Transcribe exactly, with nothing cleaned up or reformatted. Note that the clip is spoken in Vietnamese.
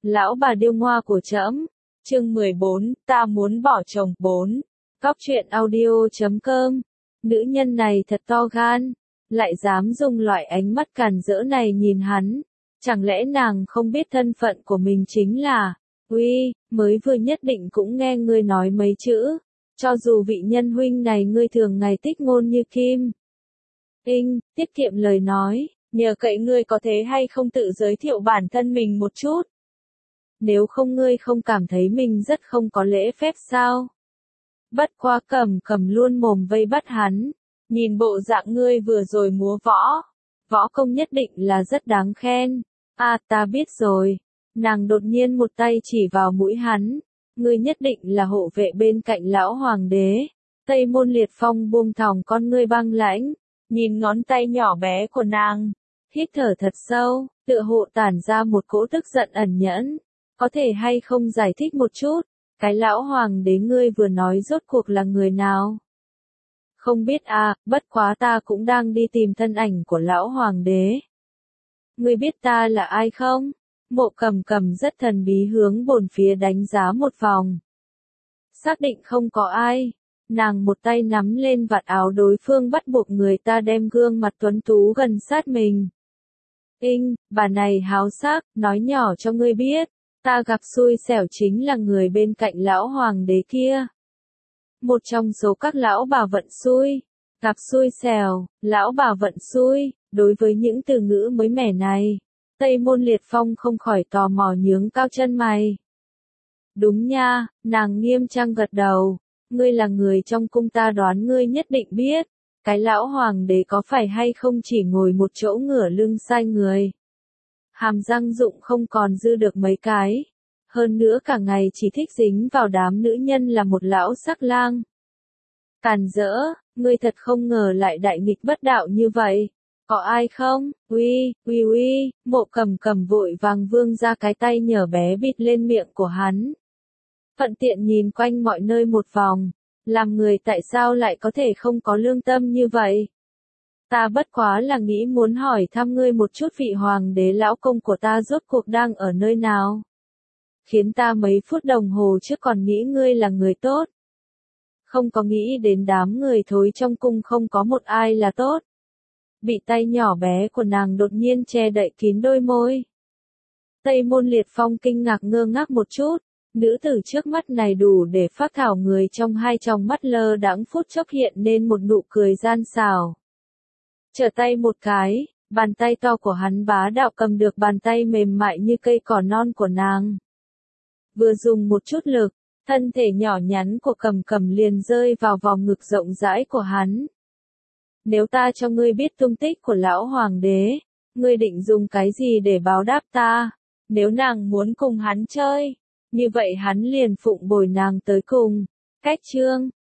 lão bà điêu ngoa của trẫm. Chương mười bốn, ta muốn bỏ chồng. bốn. Cóc truyện audio chấm com. Nữ nhân này thật to gan, lại dám dùng loại ánh mắt càn rỡ này nhìn hắn. Chẳng lẽ nàng không biết thân phận của mình chính là, uy, mới vừa nhất định cũng nghe ngươi nói mấy chữ. Cho dù vị nhân huynh này ngươi thường ngày tích ngôn như kim. Tinh, tiết kiệm lời nói, nhờ cậy ngươi có thế hay không tự giới thiệu bản thân mình một chút. Nếu không ngươi không cảm thấy mình rất không có lễ phép sao? Bất quá cầm cầm luôn mồm vây bắt hắn. Nhìn bộ dạng ngươi vừa rồi múa võ. Võ công nhất định là rất đáng khen. À ta biết rồi. Nàng đột nhiên một tay chỉ vào mũi hắn. Ngươi nhất định là hộ vệ bên cạnh lão hoàng đế. Tây Môn Liệt Phong buông thòng con ngươi băng lãnh. Nhìn ngón tay nhỏ bé của nàng. Hít thở thật sâu, tựa hộ tản ra một cỗ tức giận ẩn nhẫn. Có thể hay không giải thích một chút, cái lão hoàng đế ngươi vừa nói rốt cuộc là người nào? Không biết à, bất quá ta cũng đang đi tìm thân ảnh của lão hoàng đế. Ngươi biết ta là ai không? Mộ Cầm Cầm rất thần bí hướng bồn phía đánh giá một vòng. Xác định không có ai, nàng một tay nắm lên vạt áo đối phương bắt buộc người ta đem gương mặt tuấn tú gần sát mình. Inh, bà này háo sắc, nói nhỏ cho ngươi biết. Ta gặp xui xẻo chính là người bên cạnh lão hoàng đế kia. Một trong số các lão bà vận xui. Gặp xui xẻo, lão bà vận xui, đối với những từ ngữ mới mẻ này. Tây Môn Liệt Phong không khỏi tò mò nhướng cao chân mày. Đúng nha, nàng nghiêm trang gật đầu. Ngươi là người trong cung ta đoán ngươi nhất định biết. Cái lão hoàng đế có phải hay không chỉ ngồi một chỗ ngửa lưng sai người. Hàm răng rụng không còn dư được mấy cái. Hơn nữa cả ngày chỉ thích dính vào đám nữ nhân là một lão sắc lang. Càn rỡ, ngươi thật không ngờ lại đại nghịch bất đạo như vậy. Có ai không? Uy, uy uy, Mộ Cầm Cầm vội vàng vươn ra cái tay nhỏ bé bịt lên miệng của hắn. Thuận tiện nhìn quanh mọi nơi một vòng. Làm người tại sao lại có thể không có lương tâm như vậy? Ta bất quá là nghĩ muốn hỏi thăm ngươi một chút vị hoàng đế lão công của ta rốt cuộc đang ở nơi nào. Khiến ta mấy phút đồng hồ trước còn nghĩ ngươi là người tốt. Không có nghĩ đến đám người thối trong cung không có một ai là tốt. Bị tay nhỏ bé của nàng đột nhiên che đậy kín đôi môi. Tây Môn Liệt Phong kinh ngạc ngơ ngác một chút. Nữ tử trước mắt này đủ để phác thảo người trong hai tròng mắt lơ đãng phút chốc hiện nên một nụ cười gian xảo. Trở tay một cái, bàn tay to của hắn bá đạo cầm được bàn tay mềm mại như cây cỏ non của nàng. Vừa dùng một chút lực, thân thể nhỏ nhắn của Cầm Cầm liền rơi vào vòng ngực rộng rãi của hắn. Nếu ta cho ngươi biết tung tích của lão hoàng đế, ngươi định dùng cái gì để báo đáp ta? Nếu nàng muốn cùng hắn chơi, như vậy hắn liền phụng bồi nàng tới cùng. Cách chương,